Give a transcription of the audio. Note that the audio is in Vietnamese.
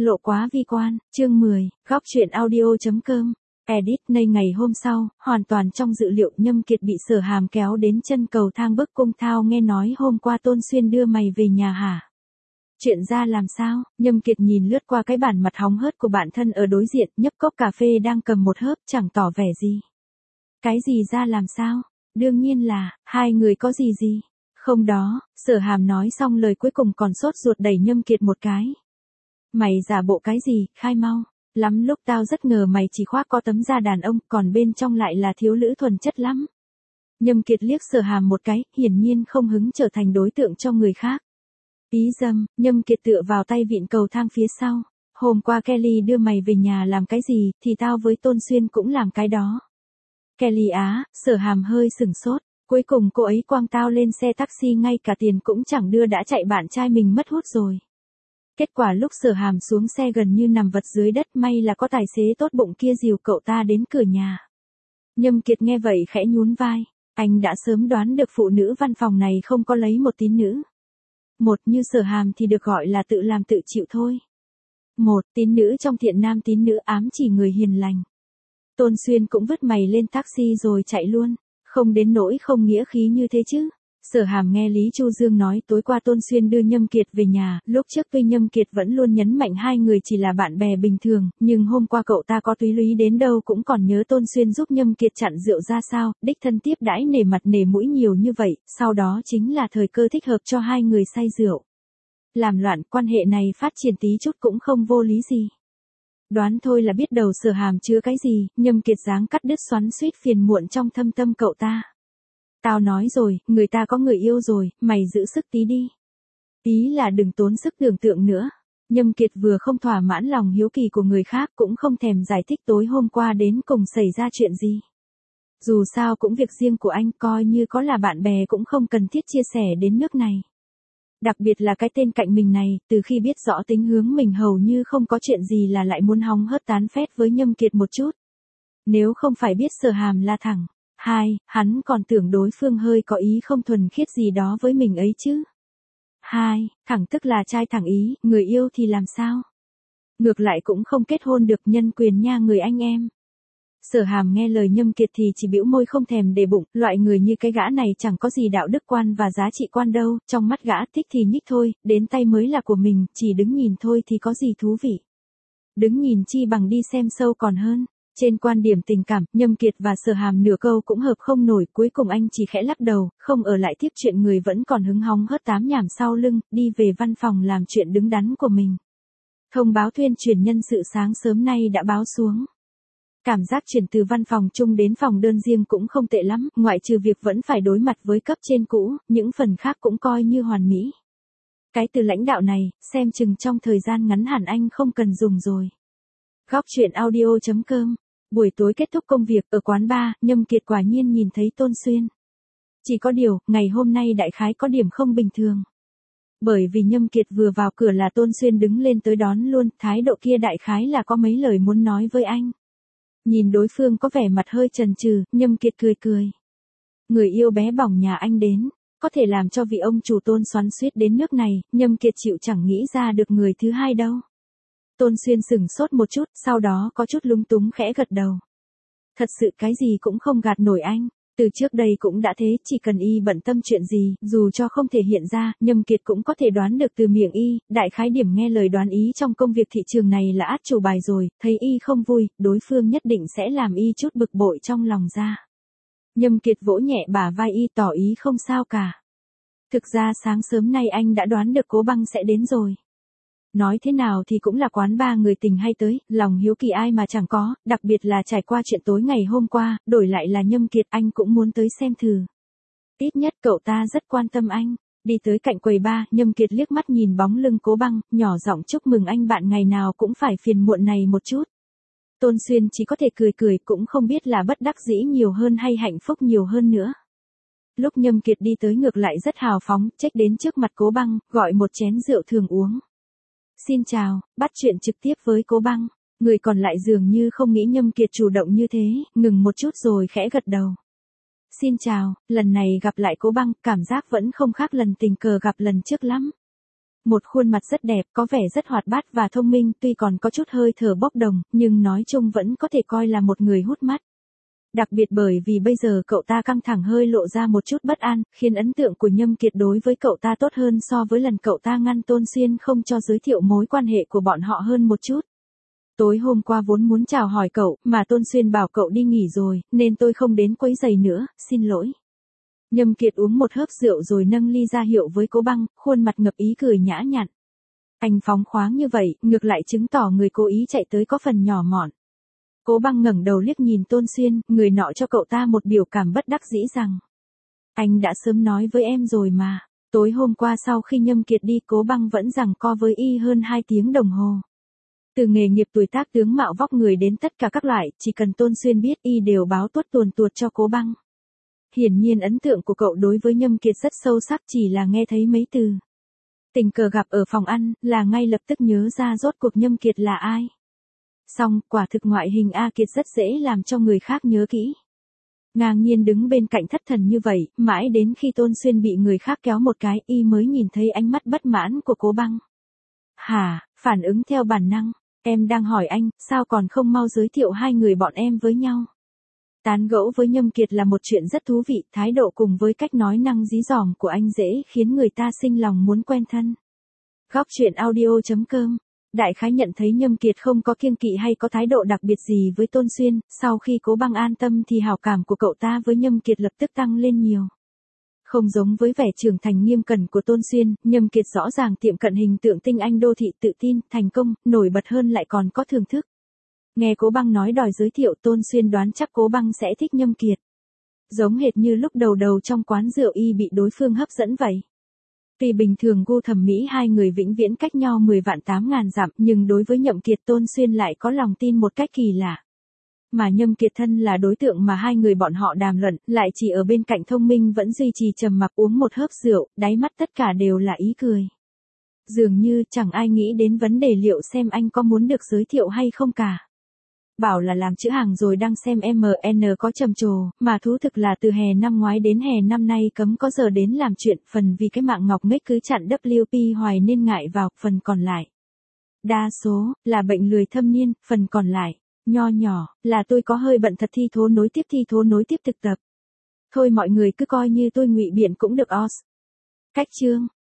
lộ quá vi quan, chương 10, góc truyện audio.com. Edit nay ngày hôm sau, hoàn toàn trong dự liệu Nhâm Kiệt bị Sở Hàm kéo đến chân cầu thang bức cung thao nghe nói hôm qua Tôn Xuyên đưa mày về nhà hả? Chuyện ra làm sao? Nhâm Kiệt nhìn lướt qua cái bản mặt hóng hớt của bạn thân ở đối diện, nhấp cốc cà phê đang cầm một hớp, chẳng tỏ vẻ gì. Cái gì ra làm sao? Đương nhiên là, hai người có gì? Không đó, Sở Hàm nói xong lời cuối cùng còn sốt ruột đẩy Nhâm Kiệt một cái. Mày giả bộ cái gì, khai mau. Lắm lúc tao rất ngờ mày chỉ khoác có tấm da đàn ông, còn bên trong lại là thiếu nữ thuần chất lắm. Nhâm Kiệt liếc Sở Hàm một cái, hiển nhiên không hứng trở thành đối tượng cho người khác. Ý dâm, Nhâm Kiệt tựa vào tay vịn cầu thang phía sau. Hôm qua Kelly đưa mày về nhà làm cái gì, thì tao với Tôn Xuyên cũng làm cái đó. Kelly á, Sở Hàm hơi sừng sốt. Cuối cùng cô ấy quăng tao lên xe taxi ngay cả tiền cũng chẳng đưa đã chạy bạn trai mình mất hút rồi. Kết quả lúc Sở Hàm xuống xe gần như nằm vật dưới đất, may là có tài xế tốt bụng kia dìu cậu ta đến cửa nhà. Nhâm Kiệt nghe vậy khẽ nhún vai. Anh đã sớm đoán được phụ nữ văn phòng này không có lấy một tín nữ. Một như Sở Hàm thì được gọi là tự làm tự chịu thôi. Một tín nữ trong thiện nam tín nữ ám chỉ người hiền lành. Tôn Xuyên cũng vứt mày lên taxi rồi chạy luôn. Không đến nỗi không nghĩa khí như thế chứ. Sở Hàm nghe Lý Chu Dương nói tối qua Tôn Xuyên đưa Nhâm Kiệt về nhà, lúc trước tuy Nhâm Kiệt vẫn luôn nhấn mạnh hai người chỉ là bạn bè bình thường, nhưng hôm qua cậu ta có túy lý đến đâu cũng còn nhớ Tôn Xuyên giúp Nhâm Kiệt chặn rượu ra sao, đích thân tiếp đãi nể mặt nể mũi nhiều như vậy, sau đó chính là thời cơ thích hợp cho hai người say rượu. Làm loạn quan hệ này phát triển tí chút cũng không vô lý gì. Đoán thôi là biết đầu Sở Hàm chứa cái gì, Nhâm Kiệt dáng cắt đứt xoắn xuýt phiền muộn trong thâm tâm cậu ta. Tao nói rồi, người ta có người yêu rồi, mày giữ sức tí đi. Ý là đừng tốn sức tưởng tượng nữa. Nhâm Kiệt vừa không thỏa mãn lòng hiếu kỳ của người khác cũng không thèm giải thích tối hôm qua đến cùng xảy ra chuyện gì. Dù sao cũng việc riêng của anh, coi như có là bạn bè cũng không cần thiết chia sẻ đến nước này. Đặc biệt là cái tên cạnh mình này, từ khi biết rõ tính hướng mình hầu như không có chuyện gì là lại muốn hóng hớt tán phét với Nhâm Kiệt một chút. Nếu không phải biết Sở Hàm là thẳng. Hai, hắn còn tưởng đối phương hơi có ý không thuần khiết gì đó với mình ấy chứ. Hai, thẳng tức là trai thẳng ý, người yêu thì làm sao? Ngược lại cũng không kết hôn được, nhân quyền nha người anh em. Sở Hàm nghe lời Nhâm Kiệt thì chỉ bĩu môi không thèm để bụng, loại người như cái gã này chẳng có gì đạo đức quan và giá trị quan đâu, trong mắt gã thích thì nhích thôi, đến tay mới là của mình, chỉ đứng nhìn thôi thì có gì thú vị. Đứng nhìn chi bằng đi xem show còn hơn. Trên quan điểm tình cảm, Nhâm Kiệt và Sở Hàm nửa câu cũng hợp không nổi, cuối cùng anh chỉ khẽ lắc đầu, không ở lại tiếp chuyện người vẫn còn hứng hóng hớt tám nhảm sau lưng, đi về văn phòng làm chuyện đứng đắn của mình. Thông báo tuyên truyền nhân sự sáng sớm nay đã báo xuống. Cảm giác chuyển từ văn phòng chung đến phòng đơn riêng cũng không tệ lắm, ngoại trừ việc vẫn phải đối mặt với cấp trên cũ, những phần khác cũng coi như hoàn mỹ. Cái từ lãnh đạo này, xem chừng trong thời gian ngắn hẳn anh không cần dùng rồi. Góc truyện audio.com. Buổi tối kết thúc công việc ở quán bar, Nhâm Kiệt quả nhiên nhìn thấy Tôn Xuyên. Chỉ có điều, ngày hôm nay đại khái có điểm không bình thường. Bởi vì Nhâm Kiệt vừa vào cửa là Tôn Xuyên đứng lên tới đón luôn, thái độ kia đại khái là có mấy lời muốn nói với anh. Nhìn đối phương có vẻ mặt hơi chần chừ, Nhâm Kiệt cười. Người yêu bé bỏng nhà anh đến, có thể làm cho vị ông chủ Tôn xoắn xuýt đến nước này, Nhâm Kiệt chịu chẳng nghĩ ra được người thứ hai đâu. Tôn Xuyên sửng sốt một chút, sau đó có chút lúng túng khẽ gật đầu. Thật sự cái gì cũng không gạt nổi anh, từ trước đây cũng đã thế, chỉ cần y bận tâm chuyện gì, dù cho không thể hiện ra, Nhâm Kiệt cũng có thể đoán được từ miệng y, đại khái điểm nghe lời đoán ý trong công việc thị trường này là át chủ bài rồi, thấy y không vui, đối phương nhất định sẽ làm y chút bực bội trong lòng ra. Nhâm Kiệt vỗ nhẹ bả vai y tỏ ý không sao cả. Thực ra sáng sớm nay anh đã đoán được Cố Băng sẽ đến rồi. Nói thế nào thì cũng là quán bar người tình hay tới, lòng hiếu kỳ ai mà chẳng có, đặc biệt là trải qua chuyện tối ngày hôm qua, đổi lại là Nhâm Kiệt anh cũng muốn tới xem thử. Ít nhất cậu ta rất quan tâm anh. Đi tới cạnh quầy bar, Nhâm Kiệt liếc mắt nhìn bóng lưng Cố Băng, nhỏ giọng chúc mừng anh bạn ngày nào cũng phải phiền muộn này một chút. Tôn Xuyên chỉ có thể cười cũng không biết là bất đắc dĩ nhiều hơn hay hạnh phúc nhiều hơn nữa. Lúc Nhâm Kiệt đi tới ngược lại rất hào phóng, chếch đến trước mặt Cố Băng, gọi một chén rượu thường uống. Xin chào, bắt chuyện trực tiếp với Cố Băng. Người còn lại dường như không nghĩ Nhâm Kiệt chủ động như thế, ngừng một chút rồi khẽ gật đầu. Xin chào, lần này gặp lại Cố Băng, cảm giác vẫn không khác lần tình cờ gặp lần trước lắm. Một khuôn mặt rất đẹp, có vẻ rất hoạt bát và thông minh, tuy còn có chút hơi thở bốc đồng, nhưng nói chung vẫn có thể coi là một người hút mắt. Đặc biệt bởi vì bây giờ cậu ta căng thẳng hơi lộ ra một chút bất an, khiến ấn tượng của Nhâm Kiệt đối với cậu ta tốt hơn so với lần cậu ta ngăn Tôn Xuyên không cho giới thiệu mối quan hệ của bọn họ hơn một chút. Tối hôm qua vốn muốn chào hỏi cậu, mà Tôn Xuyên bảo cậu đi nghỉ rồi, nên tôi không đến quấy rầy nữa, xin lỗi. Nhâm Kiệt uống một hớp rượu rồi nâng ly ra hiệu với Cố Băng, khuôn mặt ngập ý cười nhã nhặn. Anh phóng khoáng như vậy, ngược lại chứng tỏ người cố ý chạy tới có phần nhỏ mọn. Cố Băng ngẩng đầu liếc nhìn Tôn Xuyên, người nọ cho cậu ta một biểu cảm bất đắc dĩ rằng. Anh đã sớm nói với em rồi mà. Tối hôm qua sau khi Nhâm Kiệt đi, Cố Băng vẫn giằng co với y hơn 2 tiếng đồng hồ. Từ nghề nghiệp tuổi tác tướng mạo vóc người đến tất cả các loại, chỉ cần Tôn Xuyên biết y đều báo tuốt tuồn tuột cho Cố Băng. Hiển nhiên ấn tượng của cậu đối với Nhâm Kiệt rất sâu sắc, chỉ là nghe thấy mấy từ. Tình cờ gặp ở phòng ăn, là ngay lập tức nhớ ra rốt cuộc Nhâm Kiệt là ai. Xong, quả thực ngoại hình A Kiệt rất dễ làm cho người khác nhớ kỹ. Ngang nhiên đứng bên cạnh thất thần như vậy, mãi đến khi Tôn Xuyên bị người khác kéo một cái, y mới nhìn thấy ánh mắt bất mãn của Cố Băng. Hả, phản ứng theo bản năng, em đang hỏi anh, sao còn không mau giới thiệu hai người bọn em với nhau. Tán gẫu với Nhâm Kiệt là một chuyện rất thú vị, thái độ cùng với cách nói năng dí dỏm của anh dễ khiến người ta sinh lòng muốn quen thân. Góc truyện audio.com. Đại khái nhận thấy Nhâm Kiệt không có kiêng kỵ hay có thái độ đặc biệt gì với Tôn Xuyên, sau khi Cố Băng an tâm thì hảo cảm của cậu ta với Nhâm Kiệt lập tức tăng lên nhiều. Không giống với vẻ trưởng thành nghiêm cẩn của Tôn Xuyên, Nhâm Kiệt rõ ràng tiệm cận hình tượng tinh anh đô thị tự tin, thành công, nổi bật hơn lại còn có thưởng thức. Nghe Cố Băng nói đòi giới thiệu, Tôn Xuyên đoán chắc Cố Băng sẽ thích Nhâm Kiệt. Giống hệt như lúc đầu trong quán rượu y bị đối phương hấp dẫn vậy. Tuy bình thường gu thẩm mỹ hai người vĩnh viễn cách nhau 10 vạn 8 ngàn dặm, nhưng đối với Nhâm Kiệt Tôn Xuyên lại có lòng tin một cách kỳ lạ. Mà Nhâm Kiệt thân là đối tượng mà hai người bọn họ đàm luận, lại chỉ ở bên cạnh thông minh vẫn duy trì trầm mặc uống một hớp rượu, đáy mắt tất cả đều là ý cười. Dường như chẳng ai nghĩ đến vấn đề liệu xem anh có muốn được giới thiệu hay không cả. Bảo là làm chữ hàng rồi đang xem MN có trầm trồ, mà thú thực là từ hè năm ngoái đến hè năm nay cấm có giờ đến làm chuyện, phần vì cái mạng ngọc nghếch cứ chặn WP hoài nên ngại vào, phần còn lại. Đa số, là bệnh lười thâm niên, phần còn lại, nho nhỏ, là tôi có hơi bận thật thi thố nối tiếp thực tập. Thôi mọi người cứ coi như tôi ngụy biện cũng được os. Cách chương.